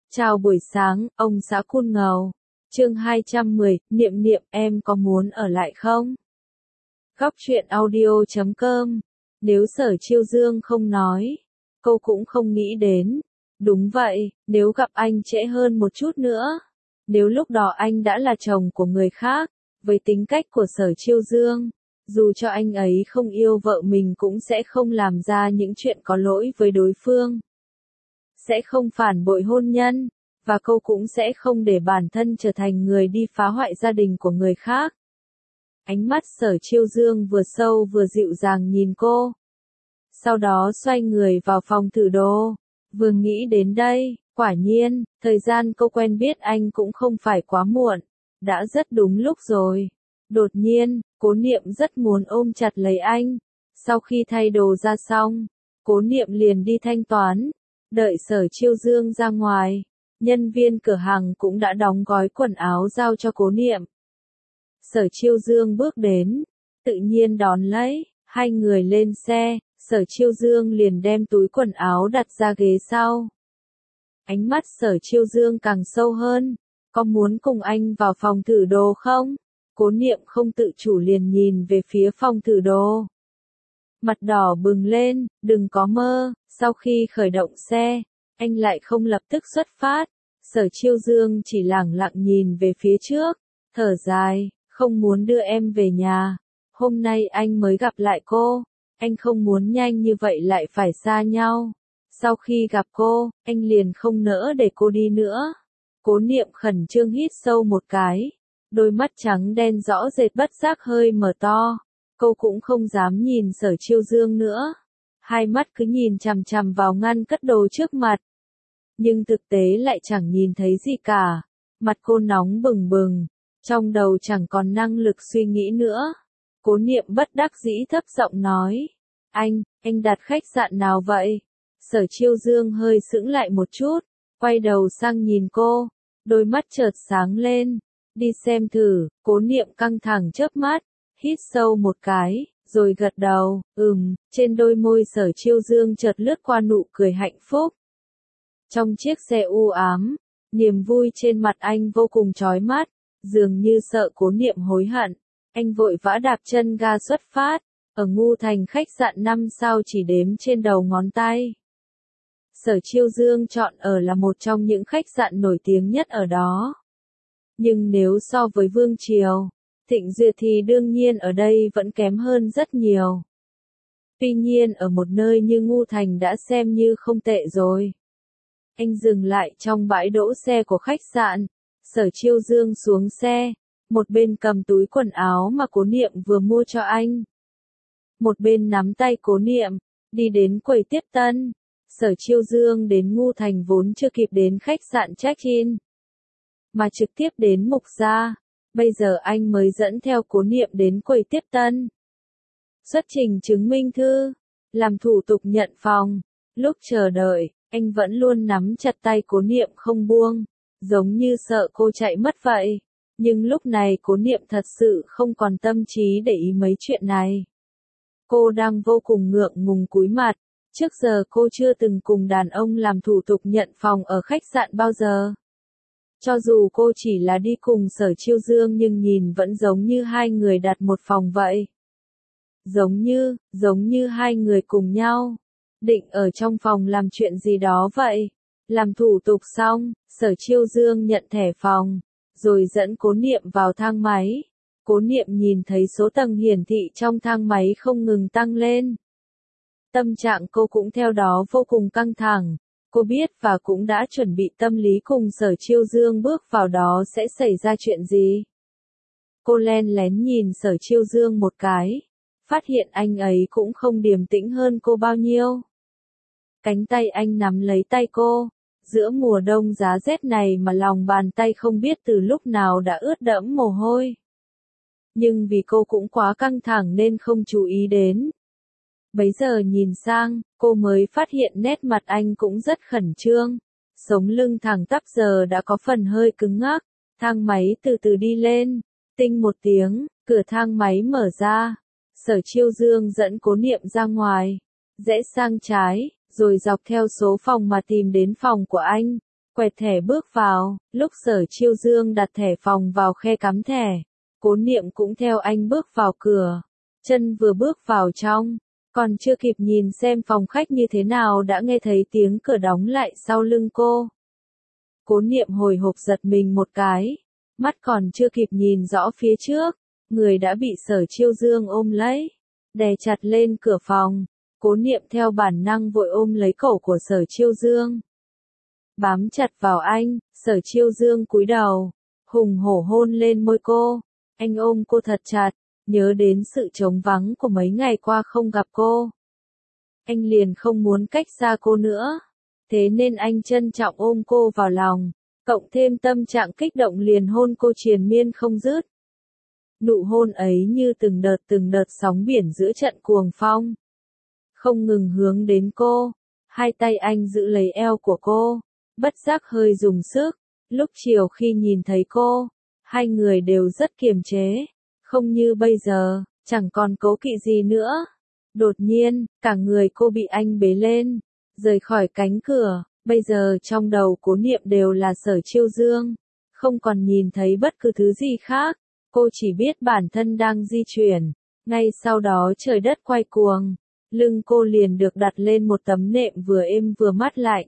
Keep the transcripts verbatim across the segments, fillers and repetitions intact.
Chào buổi sáng, ông xã Cun Ngầu. Chương hai trăm mười, Niệm Niệm em có muốn ở lại không? Góc truyện audio chấm com. Nếu Sở Chiêu Dương không nói, cô cũng không nghĩ đến. Đúng vậy, nếu gặp anh trễ hơn một chút nữa, nếu lúc đó anh đã là chồng của người khác, với tính cách của Sở Chiêu Dương, dù cho anh ấy không yêu vợ mình cũng sẽ không làm ra những chuyện có lỗi với đối phương. Sẽ không phản bội hôn nhân, và cô cũng sẽ không để bản thân trở thành người đi phá hoại gia đình của người khác. Ánh mắt Sở Chiêu Dương vừa sâu vừa dịu dàng nhìn cô. Sau đó xoay người vào phòng thử đồ. Vừa nghĩ đến đây, quả nhiên, thời gian cô quen biết anh cũng không phải quá muộn, đã rất đúng lúc rồi. Đột nhiên, Cố Niệm rất muốn ôm chặt lấy anh. Sau khi thay đồ ra xong, Cố Niệm liền đi thanh toán. Đợi Sở Chiêu Dương ra ngoài, nhân viên cửa hàng cũng đã đóng gói quần áo giao cho Cố Niệm. Sở Chiêu Dương bước đến, tự nhiên đón lấy, hai người lên xe, Sở Chiêu Dương liền đem túi quần áo đặt ra ghế sau. Ánh mắt Sở Chiêu Dương càng sâu hơn, có muốn cùng anh vào phòng thử đồ không? Cố Niệm không tự chủ liền nhìn về phía phòng thử đồ. Mặt đỏ bừng lên, đừng có mơ, sau khi khởi động xe, anh lại không lập tức xuất phát. Sở Chiêu Dương chỉ lẳng lặng nhìn về phía trước, thở dài, không muốn đưa em về nhà. Hôm nay anh mới gặp lại cô, anh không muốn nhanh như vậy lại phải xa nhau. Sau khi gặp cô, anh liền không nỡ để cô đi nữa. Cố Niệm khẩn trương hít sâu một cái, đôi mắt trắng đen rõ rệt bất giác hơi mở to. Cô cũng không dám nhìn Sở Chiêu Dương nữa. Hai mắt cứ nhìn chằm chằm vào ngăn cất đồ trước mặt. Nhưng thực tế lại chẳng nhìn thấy gì cả. Mặt cô nóng bừng bừng, trong đầu chẳng còn năng lực suy nghĩ nữa. Cố Niệm bất đắc dĩ thấp giọng nói. Anh, anh đặt khách sạn nào vậy? Sở Chiêu Dương hơi sững lại một chút, quay đầu sang nhìn cô, đôi mắt chợt sáng lên. Đi xem thử. Cố Niệm căng thẳng chớp mắt, hít sâu một cái, rồi gật đầu, ừm, trên đôi môi Sở Chiêu Dương chợt lướt qua nụ cười hạnh phúc. Trong chiếc xe u ám, niềm vui trên mặt anh vô cùng chói mắt, dường như sợ Cố Niệm hối hận. Anh vội vã đạp chân ga xuất phát, ở Ngu Thành khách sạn năm sao chỉ đếm trên đầu ngón tay. Sở Chiêu Dương chọn ở là một trong những khách sạn nổi tiếng nhất ở đó. Nhưng nếu so với Vương Triều, Thịnh Duyệt thì đương nhiên ở đây vẫn kém hơn rất nhiều. Tuy nhiên ở một nơi như Ngu Thành đã xem như không tệ rồi. Anh dừng lại trong bãi đỗ xe của khách sạn, Sở Chiêu Dương xuống xe, một bên cầm túi quần áo mà Cố Niệm vừa mua cho anh. Một bên nắm tay Cố Niệm, đi đến quầy tiếp tân. Sở Chiêu Dương đến Ngu Thành vốn chưa kịp đến khách sạn check-in, mà trực tiếp đến Mục Gia. Bây giờ anh mới dẫn theo Cố Niệm đến quầy tiếp tân. Xuất trình chứng minh thư, làm thủ tục nhận phòng. Lúc chờ đợi, anh vẫn luôn nắm chặt tay Cố Niệm không buông, giống như sợ cô chạy mất vậy. Nhưng lúc này Cố Niệm thật sự không còn tâm trí để ý mấy chuyện này. Cô đang vô cùng ngượng ngùng cúi mặt. Trước giờ cô chưa từng cùng đàn ông làm thủ tục nhận phòng ở khách sạn bao giờ. Cho dù cô chỉ là đi cùng Sở Chiêu Dương nhưng nhìn vẫn giống như hai người đặt một phòng vậy. Giống như, giống như hai người cùng nhau, định ở trong phòng làm chuyện gì đó vậy. Làm thủ tục xong, Sở Chiêu Dương nhận thẻ phòng, rồi dẫn Cố Niệm vào thang máy. Cố Niệm nhìn thấy số tầng hiển thị trong thang máy không ngừng tăng lên. Tâm trạng cô cũng theo đó vô cùng căng thẳng. Cô biết và cũng đã chuẩn bị tâm lý cùng Sở Chiêu Dương bước vào đó sẽ xảy ra chuyện gì. Cô len lén nhìn Sở Chiêu Dương một cái, phát hiện anh ấy cũng không điềm tĩnh hơn cô bao nhiêu. Cánh tay anh nắm lấy tay cô, giữa mùa đông giá rét này mà lòng bàn tay không biết từ lúc nào đã ướt đẫm mồ hôi. Nhưng vì cô cũng quá căng thẳng nên không chú ý đến. Bấy giờ nhìn sang, cô mới phát hiện nét mặt anh cũng rất khẩn trương. Sống lưng thẳng tắp giờ đã có phần hơi cứng ngắc. Thang máy từ từ đi lên. Tinh một tiếng, cửa thang máy mở ra. Sở Chiêu Dương dẫn Cố Niệm ra ngoài. Rẽ sang trái, rồi dọc theo số phòng mà tìm đến phòng của anh. quẹt thẻ bước vào, lúc Sở Chiêu Dương đặt thẻ phòng vào khe cắm thẻ, Cố Niệm cũng theo anh bước vào cửa, chân vừa bước vào trong, còn chưa kịp nhìn xem phòng khách như thế nào đã nghe thấy tiếng cửa đóng lại sau lưng cô. Cố Niệm hồi hộp giật mình một cái, mắt còn chưa kịp nhìn rõ phía trước, người đã bị Sở Chiêu Dương ôm lấy, đè chặt lên cửa phòng. Cố Niệm theo bản năng vội ôm lấy cổ của Sở Chiêu Dương, bám chặt vào anh. Sở Chiêu Dương cúi đầu, hùng hổ hôn lên môi cô. Anh ôm cô thật chặt, nhớ đến sự trống vắng của mấy ngày qua không gặp cô. Anh liền không muốn cách xa cô nữa, thế nên anh trân trọng ôm cô vào lòng, cộng thêm tâm trạng kích động liền hôn cô triền miên không dứt. Nụ hôn ấy như từng đợt từng đợt sóng biển giữa trận cuồng phong, không ngừng hướng đến cô. Hai tay anh giữ lấy eo của cô, bất giác hơi dùng sức. Lúc chiều khi nhìn thấy cô, hai người đều rất kiềm chế, không như bây giờ, chẳng còn cố kỵ gì nữa. Đột nhiên, cả người cô bị anh bế lên, rời khỏi cánh cửa. Bây giờ trong đầu Cố Niệm đều là Sở Chiêu Dương, không còn nhìn thấy bất cứ thứ gì khác. Cô chỉ biết bản thân đang di chuyển. Ngay sau đó trời đất quay cuồng, lưng cô liền được đặt lên một tấm nệm vừa êm vừa mát lạnh.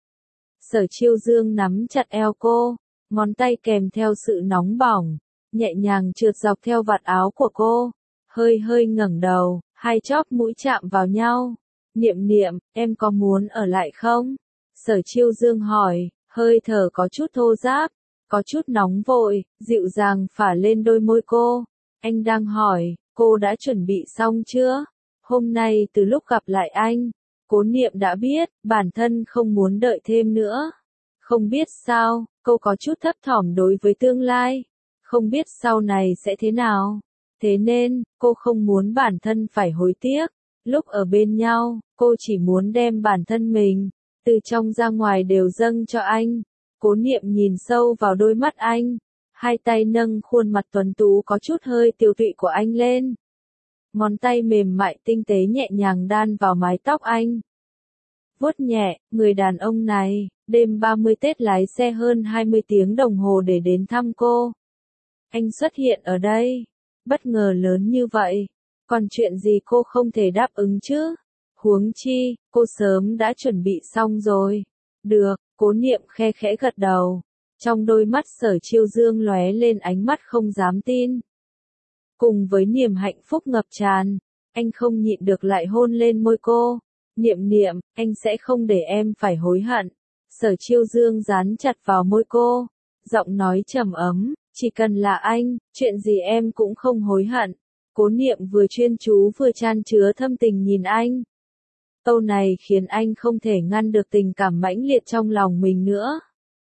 Sở Chiêu Dương nắm chặt eo cô, ngón tay kèm theo sự nóng bỏng, nhẹ nhàng trượt dọc theo vạt áo của cô, hơi hơi ngẩng đầu, hai chóp mũi chạm vào nhau. Niệm Niệm, em có muốn ở lại không? Sở Chiêu Dương hỏi, hơi thở có chút thô ráp, có chút nóng vội, dịu dàng phả lên đôi môi cô. Anh đang hỏi, cô đã chuẩn bị xong chưa? Hôm nay từ lúc gặp lại anh, Cố Niệm đã biết, bản thân không muốn đợi thêm nữa. Không biết sao, cô có chút thấp thỏm đối với tương lai, không biết sau này sẽ thế nào. Thế nên, cô không muốn bản thân phải hối tiếc. Lúc ở bên nhau, cô chỉ muốn đem bản thân mình, từ trong ra ngoài đều dâng cho anh. Cố Niệm nhìn sâu vào đôi mắt anh, hai tay nâng khuôn mặt tuấn tú có chút hơi tiều tụy của anh lên. Ngón tay mềm mại tinh tế nhẹ nhàng đan vào mái tóc anh. Vuốt nhẹ, người đàn ông này, đêm ba mươi Tết lái xe hơn hai mươi tiếng đồng hồ để đến thăm cô. Anh xuất hiện ở đây, bất ngờ lớn như vậy, còn chuyện gì cô không thể đáp ứng chứ? Huống chi, cô sớm đã chuẩn bị xong rồi. Được, Cố Niệm khe khẽ gật đầu. Trong đôi mắt Sở Chiêu Dương lóe lên ánh mắt không dám tin. Cùng với niềm hạnh phúc ngập tràn, anh không nhịn được lại hôn lên môi cô. Niệm Niệm, anh sẽ không để em phải hối hận. Sở Chiêu Dương dán chặt vào môi cô, giọng nói trầm ấm, chỉ cần là anh, chuyện gì em cũng không hối hận. Cố Niệm vừa chuyên chú vừa chan chứa thâm tình nhìn anh. Câu này khiến anh không thể ngăn được tình cảm mãnh liệt trong lòng mình nữa.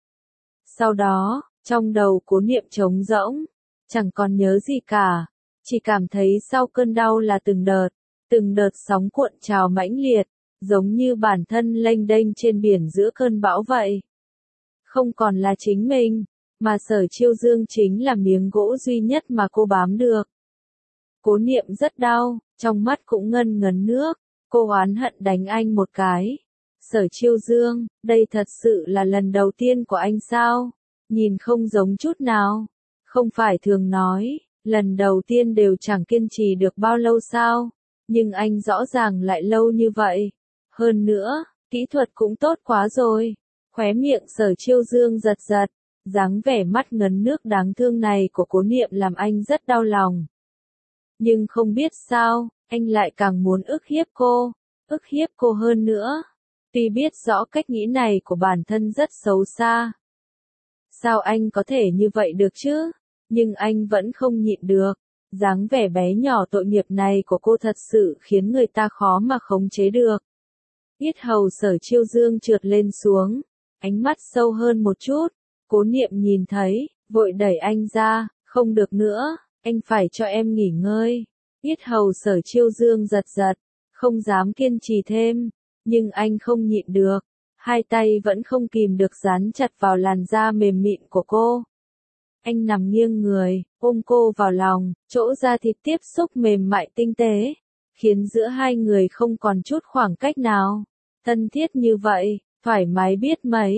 Sau đó, trong đầu Cố Niệm trống rỗng, chẳng còn nhớ gì cả, chỉ cảm thấy sau cơn đau là từng đợt, từng đợt sóng cuộn trào mãnh liệt, giống như bản thân lênh đênh trên biển giữa cơn bão vậy. Không còn là chính mình, mà Sở Chiêu Dương chính là miếng gỗ duy nhất mà cô bám được. Cố Niệm rất đau, trong mắt cũng ngân ngấn nước, cô oán hận đánh anh một cái. Sở Chiêu Dương, đây thật sự là lần đầu tiên của anh sao? Nhìn không giống chút nào. Không phải thường nói, lần đầu tiên đều chẳng kiên trì được bao lâu sao? Nhưng anh rõ ràng lại lâu như vậy. Hơn nữa, kỹ thuật cũng tốt quá rồi. Khóe miệng Sở Chiêu Dương giật giật, dáng vẻ mắt ngấn nước đáng thương này của Cố Niệm làm anh rất đau lòng. Nhưng không biết sao, anh lại càng muốn ức hiếp cô, ức hiếp cô hơn nữa. Tuy biết rõ cách nghĩ này của bản thân rất xấu xa. Sao anh có thể như vậy được chứ? Nhưng anh vẫn không nhịn được. Dáng vẻ bé nhỏ tội nghiệp này của cô thật sự khiến người ta khó mà khống chế được. Yết hầu Sở Chiêu Dương trượt lên xuống, ánh mắt sâu hơn một chút. Cố Niệm nhìn thấy, vội đẩy anh ra, không được nữa, anh phải cho em nghỉ ngơi. Yết hầu Sở Chiêu Dương giật giật, không dám kiên trì thêm, nhưng anh không nhịn được, hai tay vẫn không kìm được dán chặt vào làn da mềm mịn của cô. Anh nằm nghiêng người, ôm cô vào lòng, chỗ da thịt tiếp xúc mềm mại tinh tế, khiến giữa hai người không còn chút khoảng cách nào. Thân thiết như vậy, thoải mái biết mấy.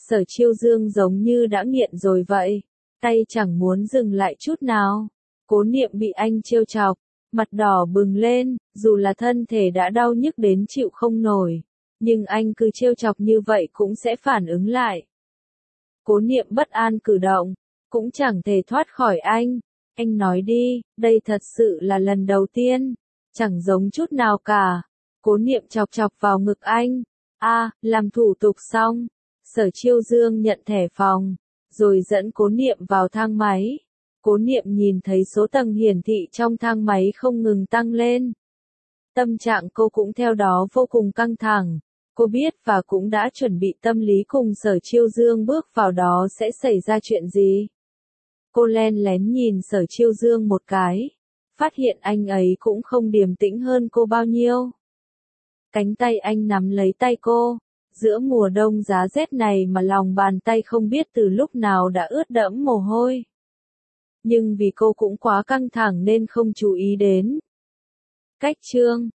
Sở Chiêu Dương giống như đã nghiện rồi vậy, tay chẳng muốn dừng lại chút nào. Cố Niệm bị anh trêu chọc, mặt đỏ bừng lên, dù là thân thể đã đau nhức đến chịu không nổi, nhưng anh cứ trêu chọc như vậy cũng sẽ phản ứng lại. Cố Niệm bất an cử động, cũng chẳng thể thoát khỏi anh. Anh nói đi, đây thật sự là lần đầu tiên, chẳng giống chút nào cả. Cố Niệm chọc chọc vào ngực anh. A, làm thủ tục xong. Sở Chiêu Dương nhận thẻ phòng, rồi dẫn Cố Niệm vào thang máy. Cố Niệm nhìn thấy số tầng hiển thị trong thang máy không ngừng tăng lên. Tâm trạng cô cũng theo đó vô cùng căng thẳng. Cô biết và cũng đã chuẩn bị tâm lý cùng Sở Chiêu Dương bước vào đó sẽ xảy ra chuyện gì. Cô len lén nhìn Sở Chiêu Dương một cái, phát hiện anh ấy cũng không điềm tĩnh hơn cô bao nhiêu. Cánh tay anh nắm lấy tay cô, giữa mùa đông giá rét này mà lòng bàn tay không biết từ lúc nào đã ướt đẫm mồ hôi. Nhưng vì cô cũng quá căng thẳng nên không chú ý đến. Cách chương